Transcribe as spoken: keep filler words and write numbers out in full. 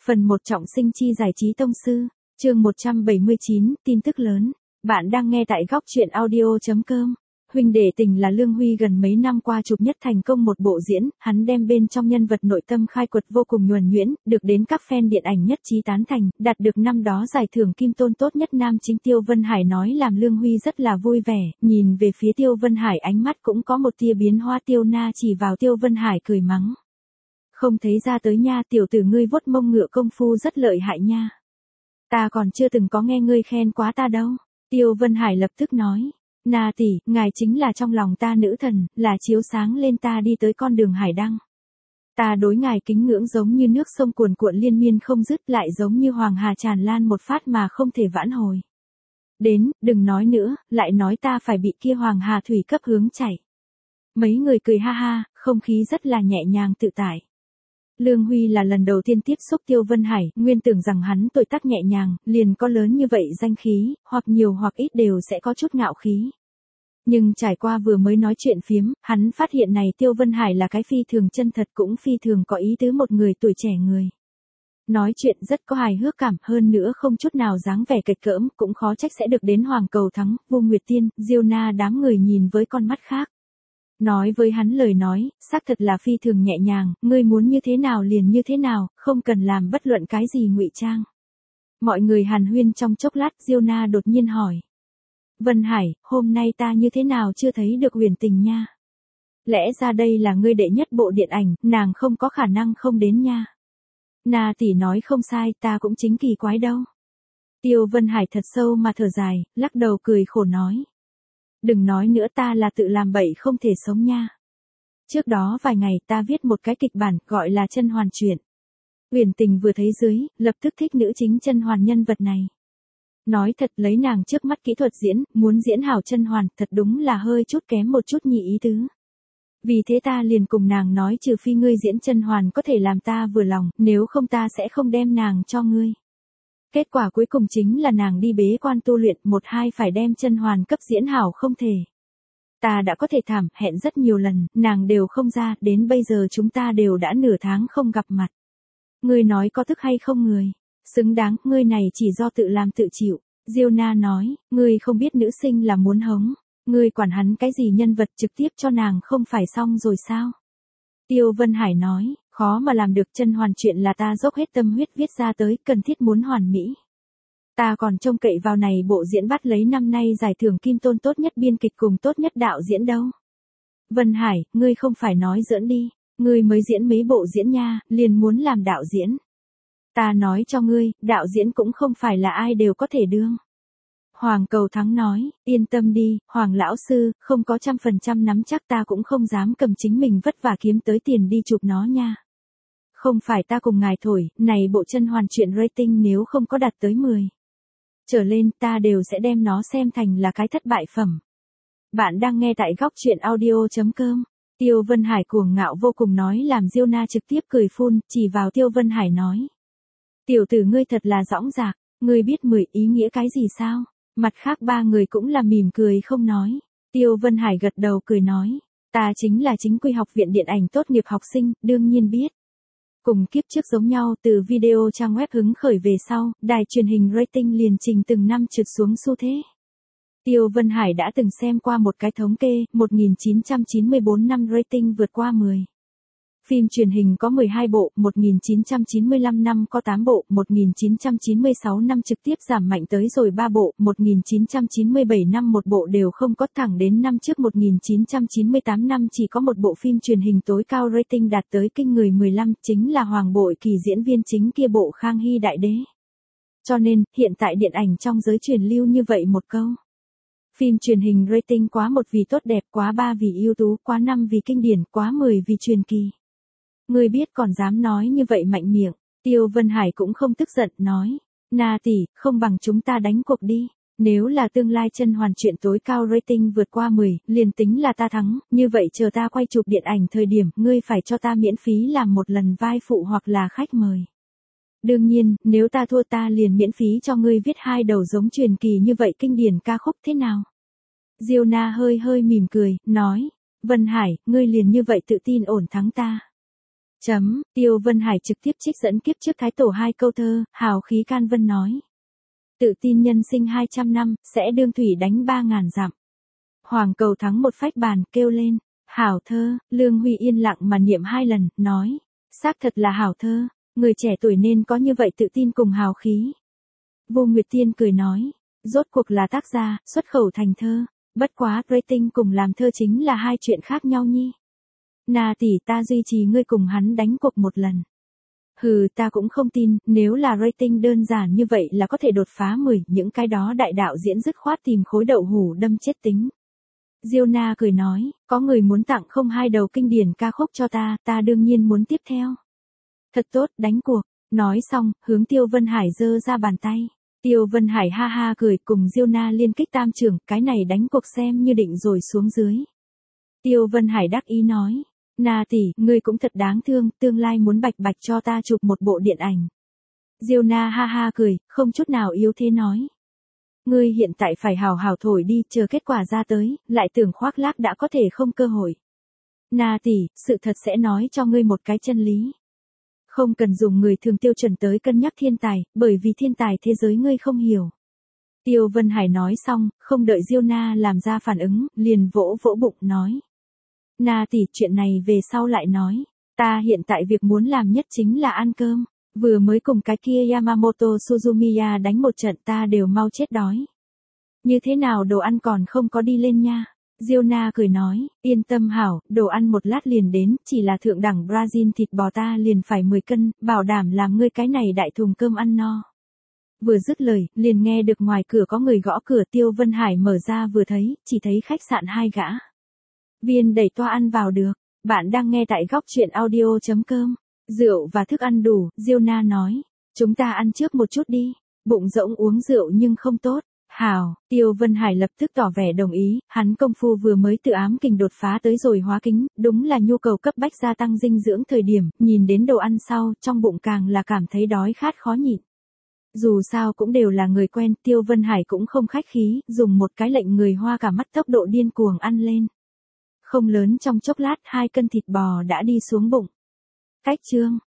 Phần một trọng sinh chi giải trí tông sư, chương một trăm bảy mươi chín, tin tức lớn. Bạn đang nghe tại góc truyện audio chấm com. Huynh đệ tình là Lương Huy gần mấy năm qua chụp nhất thành công một bộ diễn, hắn đem bên trong nhân vật nội tâm khai quật vô cùng nhuần nhuyễn, được đến các fan điện ảnh nhất trí tán thành, đạt được năm đó giải thưởng Kim Tôn tốt nhất nam chính. Tiêu Vân Hải nói làm Lương Huy rất là vui vẻ, nhìn về phía Tiêu Vân Hải ánh mắt cũng có một tia biến hoa. Tiêu Na chỉ vào Tiêu Vân Hải cười mắng. Không thấy ra tới nha, tiểu tử ngươi vuốt mông ngựa công phu rất lợi hại nha. Ta còn chưa từng có nghe ngươi khen quá ta đâu. Tiêu Vân Hải lập tức nói. Na tỷ, ngài chính là trong lòng ta nữ thần, là chiếu sáng lên ta đi tới con đường hải đăng. Ta đối ngài kính ngưỡng giống như nước sông cuồn cuộn liên miên không dứt, lại giống như hoàng hà tràn lan một phát mà không thể vãn hồi. Đến, đừng nói nữa, lại nói ta phải bị kia hoàng hà thủy cấp hướng chảy. Mấy người cười ha ha, không khí rất là nhẹ nhàng tự tại. Lương Huy là lần đầu tiên tiếp xúc Tiêu Vân Hải, nguyên tưởng rằng hắn tuổi tác nhẹ nhàng, liền có lớn như vậy danh khí, hoặc nhiều hoặc ít đều sẽ có chút ngạo khí. Nhưng trải qua vừa mới nói chuyện phiếm, hắn phát hiện này Tiêu Vân Hải là cái phi thường chân thật, cũng phi thường có ý tứ một người tuổi trẻ người. Nói chuyện rất có hài hước cảm, hơn nữa không chút nào dáng vẻ kịch cỡm, cũng khó trách sẽ được đến Hoàng Cầu Thắng. Vô Nguyệt Tiên, Diêu Na đám người nhìn với con mắt khác. Nói với hắn lời nói, xác thật là phi thường nhẹ nhàng, ngươi muốn như thế nào liền như thế nào, không cần làm bất luận cái gì ngụy trang. Mọi người hàn huyên trong chốc lát, Diêu Na đột nhiên hỏi. Vân Hải, hôm nay ta như thế nào chưa thấy được Huyền Tình nha? Lẽ ra đây là ngươi đệ nhất bộ điện ảnh, nàng không có khả năng không đến nha. Na tỷ nói không sai, ta cũng chính kỳ quái đâu. Tiêu Vân Hải thật sâu mà thở dài, lắc đầu cười khổ nói. Đừng nói nữa, ta là tự làm bậy không thể sống nha. Trước đó vài ngày ta viết một cái kịch bản gọi là Chân Hoàn Truyện. Huyền Tình vừa thấy dưới, lập tức thích nữ chính Chân Hoàn nhân vật này. Nói thật, lấy nàng trước mắt kỹ thuật diễn, muốn diễn hảo Chân Hoàn thật đúng là hơi chút kém một chút nhị ý tứ. Vì thế ta liền cùng nàng nói trừ phi ngươi diễn Chân Hoàn có thể làm ta vừa lòng, nếu không ta sẽ không đem nàng cho ngươi. Kết quả cuối cùng chính là nàng đi bế quan tu luyện, một hai phải đem Chân Hoàn cấp diễn hảo không thể. Ta đã có thể thảm, hẹn rất nhiều lần, nàng đều không ra, đến bây giờ chúng ta đều đã nửa tháng không gặp mặt. Ngươi nói có tức hay không người? Xứng đáng, ngươi này chỉ do tự làm tự chịu. Diêu Na nói, ngươi không biết nữ sinh là muốn hống, ngươi quản hắn cái gì nhân vật, trực tiếp cho nàng không phải xong rồi sao? Tiêu Vân Hải nói, khó mà làm được. Chân Hoàn Chuyện là ta dốc hết tâm huyết viết ra tới, cần thiết muốn hoàn mỹ. Ta còn trông cậy vào này bộ diễn bắt lấy năm nay giải thưởng Kim Tôn tốt nhất biên kịch cùng tốt nhất đạo diễn đâu. Vân Hải, ngươi không phải nói giỡn đi, ngươi mới diễn mấy bộ diễn nha, liền muốn làm đạo diễn. Ta nói cho ngươi, đạo diễn cũng không phải là ai đều có thể đương. Hoàng Cầu Thắng nói, yên tâm đi, Hoàng lão sư, không có trăm phần trăm nắm chắc ta cũng không dám cầm chính mình vất vả kiếm tới tiền đi chụp nó nha. Không phải ta cùng ngài thổi, này bộ Chân Hoàn Chuyện rating nếu không có đạt tới mười trở lên ta đều sẽ đem nó xem thành là cái thất bại phẩm. Bạn đang nghe tại góc truyện audio chấm com. Tiêu Vân Hải cuồng ngạo vô cùng nói làm Diêu Na trực tiếp cười phun, chỉ vào Tiêu Vân Hải nói. Tiểu tử ngươi thật là dõng dạc, ngươi biết mười ý nghĩa cái gì sao? Mặt khác ba người cũng là mỉm cười không nói. Tiêu Vân Hải gật đầu cười nói. Ta chính là chính quy học viện điện ảnh tốt nghiệp học sinh, đương nhiên biết. Cùng kiếp trước giống nhau, từ video trang web hứng khởi về sau, đài truyền hình rating liền trình từng năm trượt xuống xu thế. Tiêu Vân Hải đã từng xem qua một cái thống kê, một nghìn chín trăm chín mươi tư năm rating vượt qua mười. Phim truyền hình có mười hai bộ, một nghìn chín trăm chín mươi lăm năm có tám bộ, một nghìn chín trăm chín mươi sáu năm trực tiếp giảm mạnh tới rồi ba bộ, một nghìn chín trăm chín mươi bảy năm một bộ đều không có, thẳng đến năm trước một nghìn chín trăm chín mươi tám năm chỉ có một bộ phim truyền hình tối cao rating đạt tới kinh người mười lăm, chính là Hoàng Bội Kỳ diễn viên chính kia bộ Khang Hy Đại Đế. Cho nên, hiện tại điện ảnh trong giới truyền lưu như vậy một câu. Phim truyền hình rating quá một vì tốt đẹp, quá ba vì ưu tú, quá năm vì kinh điển, quá mười vì truyền kỳ. Ngươi biết còn dám nói như vậy mạnh miệng. Tiêu Vân Hải cũng không tức giận, nói. Na tỷ, không bằng chúng ta đánh cuộc đi. Nếu là tương lai Chân Hoàn Chuyện tối cao rating vượt qua mười, liền tính là ta thắng, như vậy chờ ta quay chụp điện ảnh thời điểm, ngươi phải cho ta miễn phí làm một lần vai phụ hoặc là khách mời. Đương nhiên, nếu ta thua ta liền miễn phí cho ngươi viết hai đầu giống truyền kỳ như vậy kinh điển ca khúc thế nào? Diêu Na hơi hơi mỉm cười, nói. Vân Hải, ngươi liền như vậy tự tin ổn thắng ta. Chấm, Tiêu Vân Hải trực tiếp trích dẫn kiếp trước Thái Tổ hai câu thơ, hào khí can vân nói. Tự tin nhân sinh hai trăm năm, sẽ đương thủy đánh ba ngàn dặm. Hoàng cầu thắng một phách bàn, kêu lên. Hảo thơ, Lương Huy yên lặng mà niệm hai lần, nói. Xác thật là hảo thơ, người trẻ tuổi nên có như vậy tự tin cùng hào khí. Vô Nguyệt Tiên cười nói. Rốt cuộc là tác gia, xuất khẩu thành thơ. Bất quá, rating cùng làm thơ chính là hai chuyện khác nhau nhi. Na tỷ, ta duy trì ngươi cùng hắn đánh cuộc một lần. Hừ, ta cũng không tin, nếu là rating đơn giản như vậy là có thể đột phá mười, những cái đó đại đạo diễn dứt khoát tìm khối đậu hủ đâm chết tính. Diêu Na cười nói, có người muốn tặng không hai đầu kinh điển ca khúc cho ta, ta đương nhiên muốn tiếp theo. Thật tốt, đánh cuộc. Nói xong, hướng Tiêu Vân Hải giơ ra bàn tay. Tiêu Vân Hải ha ha cười cùng Diêu Na liên kích tam trưởng, cái này đánh cuộc xem như định rồi xuống dưới. Tiêu Vân Hải đắc ý nói. Na tỷ, ngươi cũng thật đáng thương, tương lai muốn bạch bạch cho ta chụp một bộ điện ảnh. Diêu Na ha ha cười, không chút nào yếu thế nói. Ngươi hiện tại phải hào hào thổi đi, chờ kết quả ra tới, lại tưởng khoác lác đã có thể không cơ hội. Na tỷ, sự thật sẽ nói cho ngươi một cái chân lý. Không cần dùng người thường tiêu chuẩn tới cân nhắc thiên tài, bởi vì thiên tài thế giới ngươi không hiểu. Tiêu Vân Hải nói xong, không đợi Diêu Na làm ra phản ứng, liền vỗ vỗ bụng nói. Na tỷ, chuyện này về sau lại nói. Ta hiện tại việc muốn làm nhất chính là ăn cơm. Vừa mới cùng cái kia Yamamoto Suzumiya đánh một trận ta đều mau chết đói. Như thế nào đồ ăn còn không có đi lên nha. Diêu Na cười nói, yên tâm hảo, đồ ăn một lát liền đến, chỉ là thượng đẳng Brazil thịt bò ta liền phải mười cân, bảo đảm làm ngươi cái này đại thùng cơm ăn no. Vừa dứt lời, liền nghe được ngoài cửa có người gõ cửa. Tiêu Vân Hải mở ra vừa thấy, chỉ thấy khách sạn hai gã. Viên đẩy toa ăn vào được, bạn đang nghe tại góc truyện audio chấm com. Rượu và thức ăn đủ, Diêu Na nói, chúng ta ăn trước một chút đi, bụng rỗng uống rượu nhưng không tốt. Hảo, Tiêu Vân Hải lập tức tỏ vẻ đồng ý, hắn công phu vừa mới tự ám kình đột phá tới rồi hóa kính, đúng là nhu cầu cấp bách gia tăng dinh dưỡng thời điểm, nhìn đến đồ ăn sau, trong bụng càng là cảm thấy đói khát khó nhịn. Dù sao cũng đều là người quen, Tiêu Vân Hải cũng không khách khí, dùng một cái lệnh người hoa cả mắt tốc độ điên cuồng ăn lên. Không lớn trong chốc lát hai cân thịt bò đã đi xuống bụng. Cách chương.